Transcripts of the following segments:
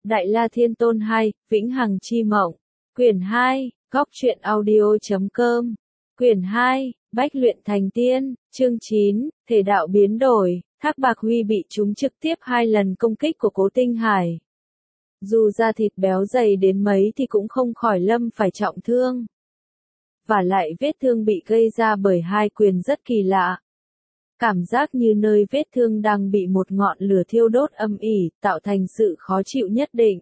Đại La Thiên Tôn 2, Vĩnh Hằng Chi Mộng. Quyển 2, Góc Truyện Audio.com. Quyển 2, Bách Luyện Thành Tiên, chương 9, Thể đạo biến đổi. Thác Bạc Huy bị trúng trực tiếp 2 lần công kích của Cố Tinh Hải. Dù da thịt béo dày đến mấy thì cũng không khỏi lâm phải trọng thương. Và lại vết thương bị gây ra bởi 2 quyền rất kỳ lạ. Cảm giác như nơi vết thương đang bị một ngọn lửa thiêu đốt âm ỉ, tạo thành sự khó chịu nhất định.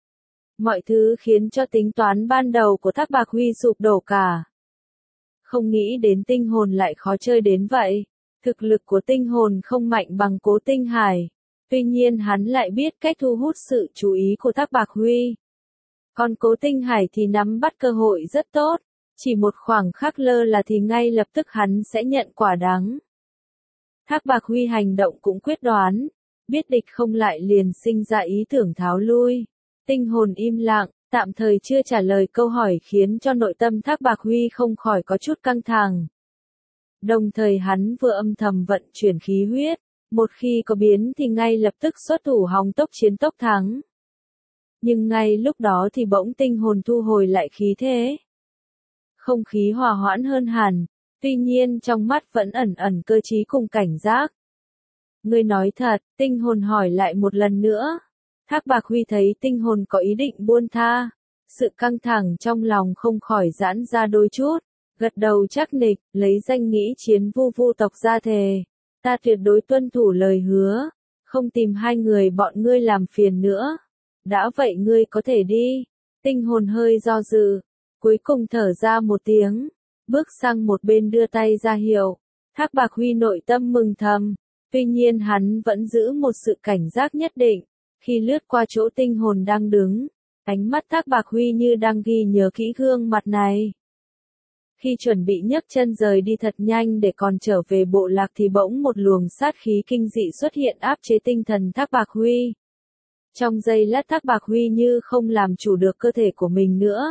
Mọi thứ khiến cho tính toán ban đầu của Thác Bạc Huy sụp đổ cả. Không nghĩ đến tinh hồn lại khó chơi đến vậy. Thực lực của tinh hồn không mạnh bằng Cố Tinh Hải. Tuy nhiên hắn lại biết cách thu hút sự chú ý của Thác Bạc Huy. Còn Cố Tinh Hải thì nắm bắt cơ hội rất tốt. Chỉ một khoảng khắc lơ là thì ngay lập tức hắn sẽ nhận quả đắng. Thác Bạc Huy hành động cũng quyết đoán. Biết địch không lại liền sinh ra ý tưởng tháo lui. Tinh hồn im lặng, tạm thời chưa trả lời câu hỏi khiến cho nội tâm Thác Bạc Huy không khỏi có chút căng thẳng. Đồng thời hắn vừa âm thầm vận chuyển khí huyết. Một khi có biến thì ngay lập tức xuất thủ hòng tốc chiến tốc thắng. Nhưng ngay lúc đó thì bỗng tinh hồn thu hồi lại khí thế. Không khí hòa hoãn hơn hẳn, tuy nhiên trong mắt vẫn ẩn ẩn cơ trí cùng cảnh giác. Ngươi nói thật, tinh hồn hỏi lại một lần nữa. Thác Bạc Huy thấy tinh hồn có ý định buông tha. Sự căng thẳng trong lòng không khỏi giãn ra đôi chút. Gật đầu chắc nịch, lấy danh nghĩa chiến vu vu tộc ra thề. Ta tuyệt đối tuân thủ lời hứa. Không tìm 2 người bọn ngươi làm phiền nữa. Đã vậy ngươi có thể đi. Tinh hồn hơi do dự. Cuối cùng thở ra một tiếng. Bước sang một bên đưa tay ra hiệu. Thác Bạc Huy nội tâm mừng thầm. Tuy nhiên hắn vẫn giữ một sự cảnh giác nhất định. Khi lướt qua chỗ tinh hồn đang đứng. Ánh mắt Thác Bạc Huy như đang ghi nhớ kỹ gương mặt này. Khi chuẩn bị nhấc chân rời đi thật nhanh để còn trở về bộ lạc thì bỗng một luồng sát khí kinh dị xuất hiện áp chế tinh thần Thác Bạc Huy. Trong giây lát Thác Bạc Huy như không làm chủ được cơ thể của mình nữa.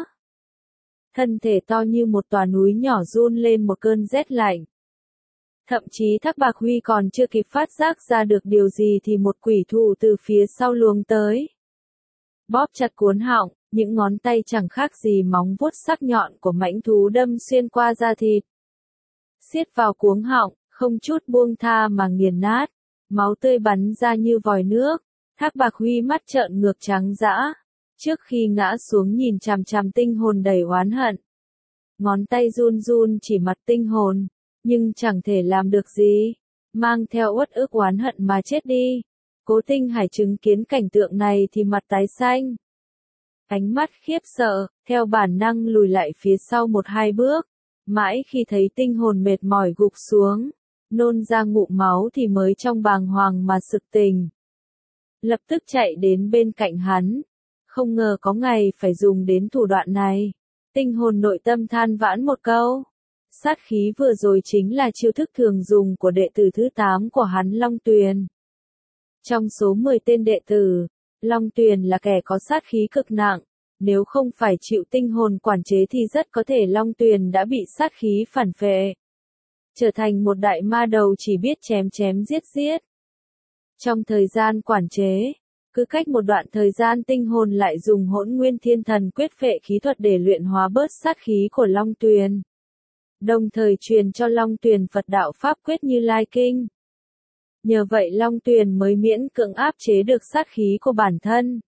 Thân thể to như một tòa núi nhỏ run lên một cơn rét lạnh. Thậm chí Thác Bạc Huy còn chưa kịp phát giác ra được điều gì thì một quỷ thủ từ phía sau luồng tới. Bóp chặt cuốn họng, những ngón tay chẳng khác gì móng vuốt sắc nhọn của mãnh thú đâm xuyên qua da thịt. Siết vào cuống họng, không chút buông tha mà nghiền nát. Máu tươi bắn ra như vòi nước. Thác Bạc Huy mắt trợn ngược trắng dã. Trước khi ngã xuống nhìn chằm chằm tinh hồn đầy oán hận. Ngón tay run run chỉ mặt tinh hồn. Nhưng chẳng thể làm được gì. Mang theo uất ức oán hận mà chết đi. Cố Tinh Hải chứng kiến cảnh tượng này thì mặt tái xanh. Ánh mắt khiếp sợ, theo bản năng lùi lại phía sau 1-2 bước. Mãi khi thấy tinh hồn mệt mỏi gục xuống. Nôn ra ngụm máu thì mới trong bàng hoàng mà sực tỉnh. Lập tức chạy đến bên cạnh hắn. Không ngờ có ngày phải dùng đến thủ đoạn này. Tinh hồn nội tâm than vãn một câu. Sát khí vừa rồi chính là chiêu thức thường dùng của đệ tử thứ 8 của hắn Long Tuyền. Trong số 10 tên đệ tử, Long Tuyền là kẻ có sát khí cực nặng. Nếu không phải chịu tinh hồn quản chế thì rất có thể Long Tuyền đã bị sát khí phản phệ. Trở thành một đại ma đầu chỉ biết chém chém giết giết. Trong thời gian quản chế, cứ cách một đoạn thời gian tinh hồn lại dùng Hỗn Nguyên Thiên Thần quyết phệ khí thuật để luyện hóa bớt sát khí của Long Tuyền. Đồng thời truyền cho Long Tuyền Phật đạo Pháp quyết Như Lai Kinh. Nhờ vậy Long Tuyền mới miễn cưỡng áp chế được sát khí của bản thân.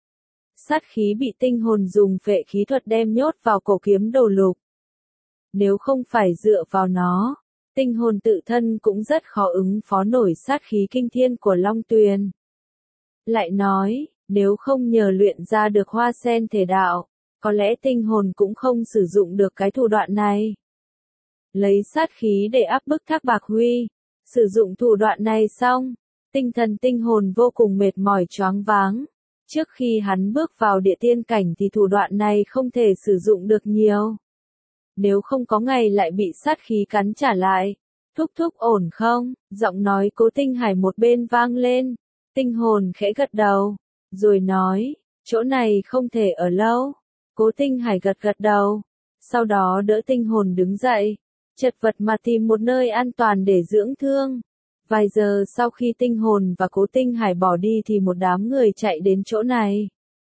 Sát khí bị tinh hồn dùng phệ khí thuật đem nhốt vào cổ kiếm đồ lục. Nếu không phải dựa vào nó, tinh hồn tự thân cũng rất khó ứng phó nổi sát khí kinh thiên của Long Tuyền. Lại nói, nếu không nhờ luyện ra được hoa sen thể đạo, có lẽ tinh hồn cũng không sử dụng được cái thủ đoạn này. Lấy sát khí để áp bức Thác Bạc Huy, sử dụng thủ đoạn này xong, tinh thần tinh hồn vô cùng mệt mỏi choáng váng. Trước khi hắn bước vào địa tiên cảnh thì thủ đoạn này không thể sử dụng được nhiều. Nếu không có ngày lại bị sát khí cắn trả lại. Thúc thúc ổn không? Giọng nói Cố Tinh Hải một bên vang lên. Tinh hồn khẽ gật đầu. Rồi nói, chỗ này không thể ở lâu. Cố Tinh Hải gật gật đầu. Sau đó đỡ tinh hồn đứng dậy. Chật vật mà tìm một nơi an toàn để dưỡng thương. Vài giờ sau khi tinh hồn và Cố Tinh Hải bỏ đi thì một đám người chạy đến chỗ này.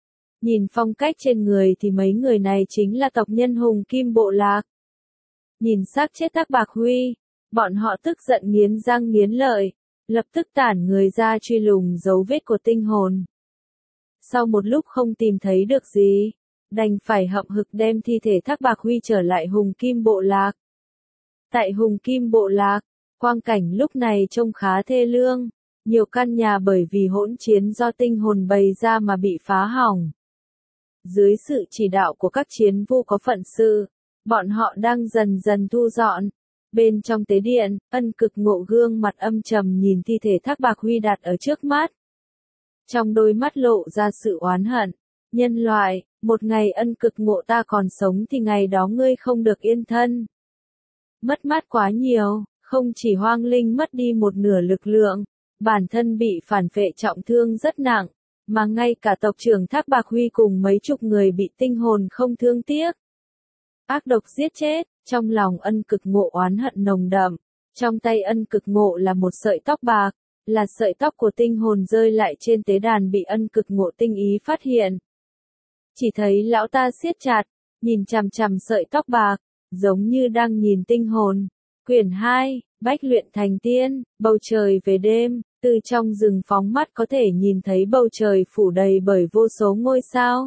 Nhìn phong cách trên người thì mấy người này chính là tộc nhân Hùng Kim Bộ Lạc. Nhìn xác chết Thác Bạc Huy, bọn họ tức giận nghiến răng nghiến lợi, lập tức tản người ra truy lùng dấu vết của tinh hồn. Sau một lúc không tìm thấy được gì, đành phải hậm hực đem thi thể Thác Bạc Huy trở lại Hùng Kim Bộ Lạc. Tại Hùng Kim Bộ Lạc, quang cảnh lúc này trông khá thê lương, nhiều căn nhà bởi vì hỗn chiến do tinh hồn bày ra mà bị phá hỏng. Dưới sự chỉ đạo của các chiến vu có phận sự, bọn họ đang dần dần thu dọn. Bên trong tế điện, Ân Cực Ngộ gương mặt âm trầm nhìn thi thể Thác Bạc Huy đặt ở trước mắt. Trong đôi mắt lộ ra sự oán hận. Nhân loại, một ngày Ân Cực Ngộ ta còn sống thì ngày đó ngươi không được yên thân. Mất mát quá nhiều, không chỉ hoang linh mất đi một nửa lực lượng, bản thân bị phản phệ trọng thương rất nặng, mà ngay cả tộc trưởng Thác Bạc Huy cùng mấy chục người bị tinh hồn không thương tiếc. Ác độc giết chết, trong lòng Ân Cực Ngộ oán hận nồng đậm, trong tay Ân Cực Ngộ là một sợi tóc bạc, là sợi tóc của tinh hồn rơi lại trên tế đàn bị Ân Cực Ngộ tinh ý phát hiện. Chỉ thấy lão ta siết chặt, nhìn chằm chằm sợi tóc bạc, giống như đang nhìn tinh hồn. Quyển 2, Bách Luyện Thành Tiên, bầu trời về đêm, từ trong rừng phóng mắt có thể nhìn thấy bầu trời phủ đầy bởi vô số ngôi sao.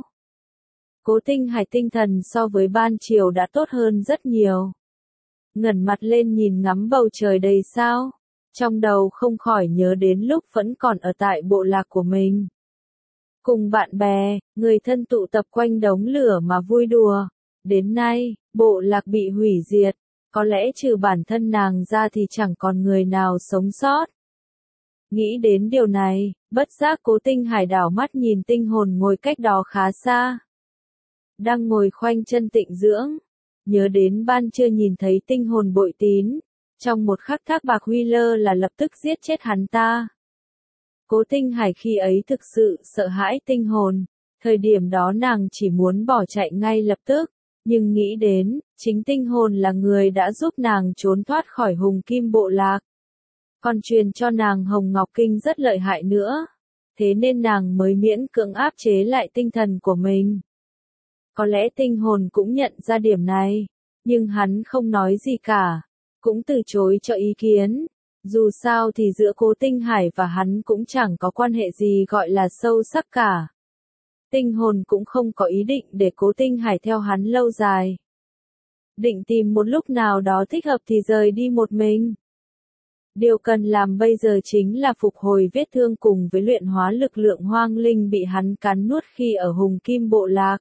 Cố Tinh Hải tinh thần so với ban chiều đã tốt hơn rất nhiều. Ngẩng mặt lên nhìn ngắm bầu trời đầy sao, trong đầu không khỏi nhớ đến lúc vẫn còn ở tại bộ lạc của mình. Cùng bạn bè, người thân tụ tập quanh đống lửa mà vui đùa. Đến nay, bộ lạc bị hủy diệt, có lẽ trừ bản thân nàng ra thì chẳng còn người nào sống sót. Nghĩ đến điều này, bất giác Cố Tinh Hải đảo mắt nhìn tinh hồn ngồi cách đó khá xa. Đang ngồi khoanh chân tịnh dưỡng, nhớ đến ban trưa nhìn thấy tinh hồn bội tín, trong một khắc Thác Bạc Huy lơ là lập tức giết chết hắn ta. Cố Tinh Hải khi ấy thực sự sợ hãi tinh hồn, thời điểm đó nàng chỉ muốn bỏ chạy ngay lập tức, nhưng nghĩ đến, chính tinh hồn là người đã giúp nàng trốn thoát khỏi Hùng Kim Bộ Lạc. Còn truyền cho nàng Hồng Ngọc Kinh rất lợi hại nữa, thế nên nàng mới miễn cưỡng áp chế lại tinh thần của mình. Có lẽ tinh hồn cũng nhận ra điểm này, nhưng hắn không nói gì cả, cũng từ chối cho ý kiến. Dù sao thì giữa Cố Tinh Hải và hắn cũng chẳng có quan hệ gì gọi là sâu sắc cả. Tinh hồn cũng không có ý định để Cố Tinh Hải theo hắn lâu dài. Định tìm một lúc nào đó thích hợp thì rời đi một mình. Điều cần làm bây giờ chính là phục hồi vết thương cùng với luyện hóa lực lượng hoang linh bị hắn cắn nuốt khi ở Hùng Kim Bộ Lạc.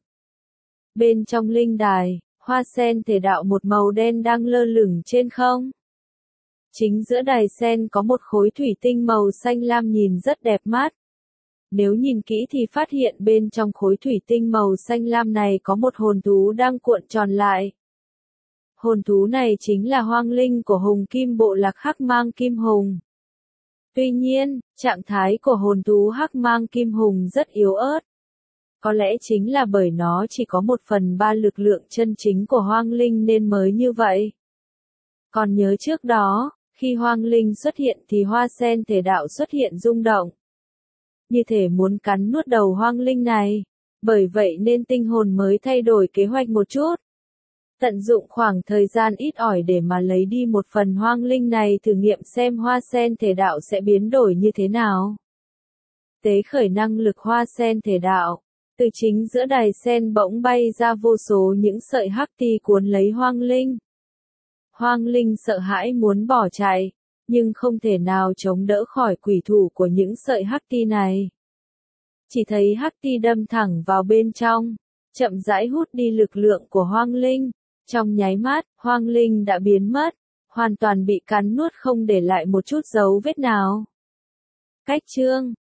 Bên trong linh đài, hoa sen thể đạo một màu đen đang lơ lửng trên không. Chính giữa đài sen có một khối thủy tinh màu xanh lam nhìn rất đẹp mắt. Nếu nhìn kỹ thì phát hiện bên trong khối thủy tinh màu xanh lam này có một hồn thú đang cuộn tròn lại. Hồn thú này chính là hoang linh của Hùng Kim Bộ Lạc Hắc Mang Kim Hùng. Tuy nhiên, trạng thái của hồn thú Hắc Mang Kim Hùng rất yếu ớt. Có lẽ chính là bởi nó chỉ có 1/3 lực lượng chân chính của hoang linh nên mới như vậy. Còn nhớ trước đó, khi hoang linh xuất hiện thì hoa sen thể đạo xuất hiện rung động. Như thể muốn cắn nuốt đầu hoang linh này. Bởi vậy nên tinh hồn mới thay đổi kế hoạch một chút. Tận dụng khoảng thời gian ít ỏi để mà lấy đi một phần hoang linh này thử nghiệm xem hoa sen thể đạo sẽ biến đổi như thế nào. Tế khởi năng lực hoa sen thể đạo. Từ chính giữa đài sen bỗng bay ra vô số những sợi hắc ti cuốn lấy hoang linh. Hoang linh sợ hãi muốn bỏ chạy, nhưng không thể nào chống đỡ khỏi quỷ thủ của những sợi hắc ti này. Chỉ thấy hắc ti đâm thẳng vào bên trong, chậm rãi hút đi lực lượng của hoang linh. Trong nháy mắt, hoang linh đã biến mất, hoàn toàn bị cắn nuốt không để lại một chút dấu vết nào. Cách chương